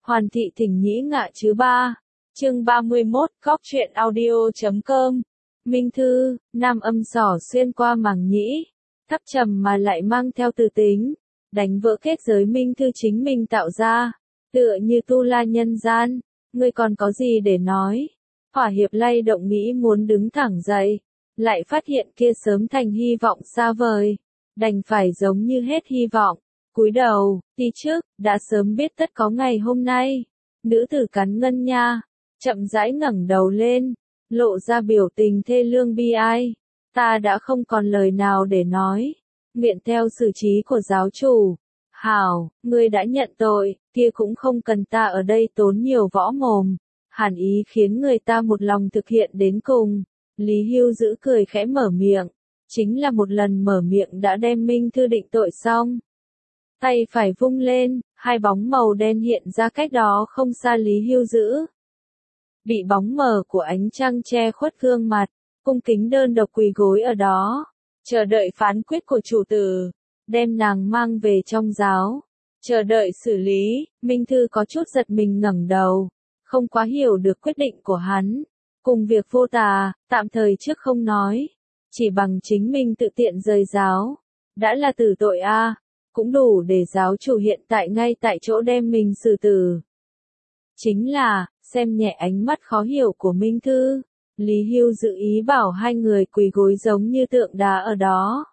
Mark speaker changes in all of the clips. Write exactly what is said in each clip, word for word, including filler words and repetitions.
Speaker 1: Hoàn thị thỉnh nhĩ ngạ chứ ba. Chương ba mươi mốt, góc truyện audio chấm com. Minh thư, nam âm xỏ xuyên qua màng nhĩ, thấp trầm mà lại mang theo từ tính, đánh vỡ kết giới minh thư chính mình tạo ra, tựa như tu la nhân gian. Ngươi còn có gì để nói? Hỏa hiệp lay động nghĩ muốn đứng thẳng dậy, lại phát hiện kia sớm thành hy vọng xa vời, đành phải giống như hết hy vọng, cúi đầu, đi trước, đã sớm biết tất có ngày hôm nay. Nữ tử cắn ngân nha, chậm rãi ngẩng đầu lên, lộ ra biểu tình thê lương bi ai. Ta đã không còn lời nào để nói, nguyện theo xử trí của giáo chủ. Hảo, ngươi đã nhận tội, kia cũng không cần ta ở đây tốn nhiều võ mồm. Hàn ý khiến người ta một lòng thực hiện đến cùng. Lý Hưu giữ cười khẽ mở miệng, chính là một lần mở miệng đã đem Minh Thư định tội xong. Tay phải vung lên, hai bóng màu đen hiện ra cách đó không xa Lý Hưu giữ. Bị bóng mờ của ánh trăng che khuất gương mặt, cung kính đơn độc quỳ gối ở đó, chờ đợi phán quyết của chủ tử, đem nàng mang về trong giáo, chờ đợi xử lý. Minh Thư có chút giật mình ngẩng đầu, không quá hiểu được quyết định của hắn, cùng việc vô tà, tạm thời trước không nói, chỉ bằng chính mình tự tiện rời giáo, đã là tử tội a, cũng đủ để giáo chủ hiện tại ngay tại chỗ đem mình xử tử. Chính là, xem nhẹ ánh mắt khó hiểu của Minh Thư, Lý Hưu dự ý bảo hai người quỳ gối giống như tượng đá ở đó.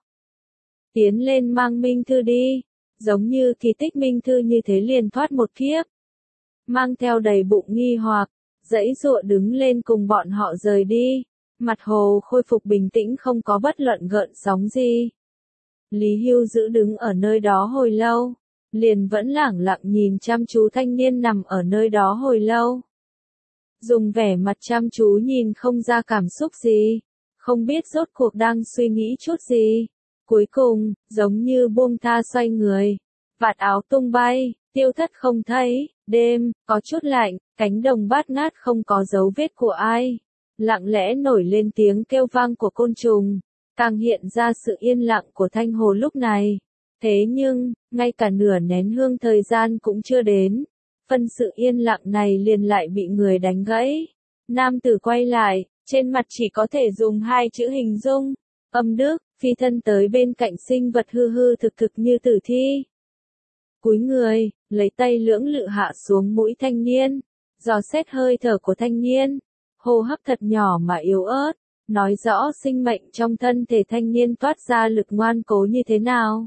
Speaker 1: Tiến lên mang Minh Thư đi, giống như kỳ tích Minh Thư như thế liền thoát một kiếp. Mang theo đầy bụng nghi hoặc, dãy dụa đứng lên cùng bọn họ rời đi, mặt hồ khôi phục bình tĩnh không có bất luận gợn sóng gì. Lý Hưu giữ đứng ở nơi đó hồi lâu, liền vẫn lẳng lặng nhìn chăm chú thanh niên nằm ở nơi đó hồi lâu. Dùng vẻ mặt chăm chú nhìn không ra cảm xúc gì, không biết rốt cuộc đang suy nghĩ chút gì. Cuối cùng, giống như buông tha xoay người, vạt áo tung bay, tiêu thất không thấy. Đêm, có chút lạnh, cánh đồng bát ngát không có dấu vết của ai. Lặng lẽ nổi lên tiếng kêu vang của côn trùng, càng hiện ra sự yên lặng của thanh hồ lúc này. Thế nhưng, ngay cả nửa nén hương thời gian cũng chưa đến, phân sự yên lặng này liền lại bị người đánh gãy. Nam tử quay lại, trên mặt chỉ có thể dùng hai chữ hình dung, âm đức, phi thân tới bên cạnh sinh vật hư hư thực thực như tử thi. Cúi người, lấy tay lưỡng lự hạ xuống mũi thanh niên, dò xét hơi thở của thanh niên, hô hấp thật nhỏ mà yếu ớt, nói rõ sinh mệnh trong thân thể thanh niên toát ra lực ngoan cố như thế nào.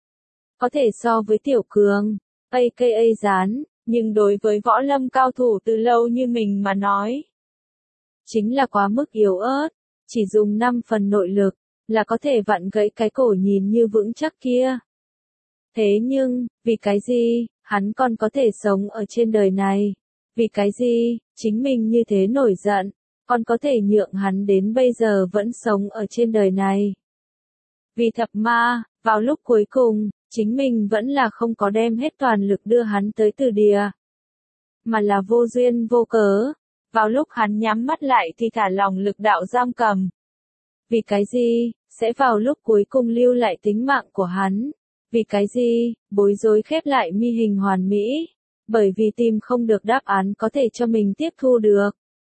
Speaker 1: Có thể so với tiểu cường, a ca a Gián, nhưng đối với võ lâm cao thủ từ lâu như mình mà nói, chính là quá mức yếu ớt, chỉ dùng năm phần nội lực, là có thể vặn gãy cái cổ nhìn như vững chắc kia. Thế nhưng, vì cái gì, hắn còn có thể sống ở trên đời này? Vì cái gì, chính mình như thế nổi giận, còn có thể nhượng hắn đến bây giờ vẫn sống ở trên đời này? Vì thập ma, vào lúc cuối cùng, chính mình vẫn là không có đem hết toàn lực đưa hắn tới từ địa, mà là vô duyên vô cớ, vào lúc hắn nhắm mắt lại thì thả lòng lực đạo giam cầm. Vì cái gì, sẽ vào lúc cuối cùng lưu lại tính mạng của hắn? Vì cái gì, bối rối khép lại mi hình hoàn mỹ? Bởi vì tìm không được đáp án có thể cho mình tiếp thu được.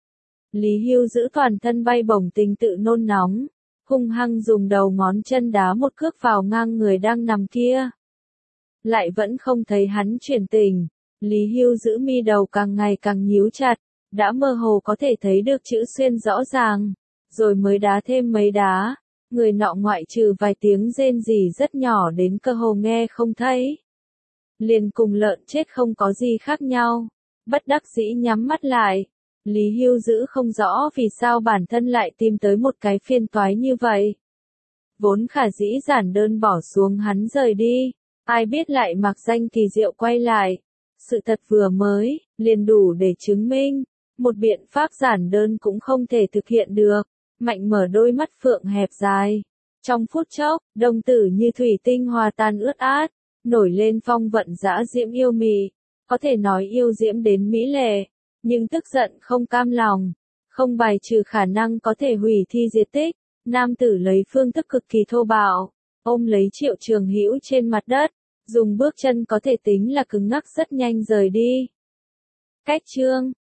Speaker 1: Lý Hưu giữ toàn thân bay bổng tình tự nôn nóng, hung hăng dùng đầu ngón chân đá một cước vào ngang người đang nằm kia. Lại vẫn không thấy hắn chuyển tình, Lý Hưu giữ mi đầu càng ngày càng nhíu chặt, đã mơ hồ có thể thấy được chữ xuyên rõ ràng, rồi mới đá thêm mấy đá. Người nọ ngoại trừ vài tiếng rên rỉ rất nhỏ đến cơ hồ nghe không thấy, liền cùng lợn chết không có gì khác nhau. Bất đắc dĩ nhắm mắt lại, Lý Hưu giữ không rõ vì sao bản thân lại tìm tới một cái phiền toái như vậy. Vốn khả dĩ giản đơn bỏ xuống hắn rời đi, ai biết lại mặc danh kỳ diệu quay lại. Sự thật vừa mới, liền đủ để chứng minh, một biện pháp giản đơn cũng không thể thực hiện được. Mạnh mở đôi mắt phượng hẹp dài. Trong phút chốc, đồng tử như thủy tinh hòa tan ướt át, nổi lên phong vận dã diễm yêu mị. Có thể nói yêu diễm đến mỹ lệ, nhưng tức giận không cam lòng, không bài trừ khả năng có thể hủy thi diệt tích. Nam tử lấy phương thức cực kỳ thô bạo, ôm lấy Triệu Trường Hữu trên mặt đất, dùng bước chân có thể tính là cứng ngắc rất nhanh rời đi. Cách chương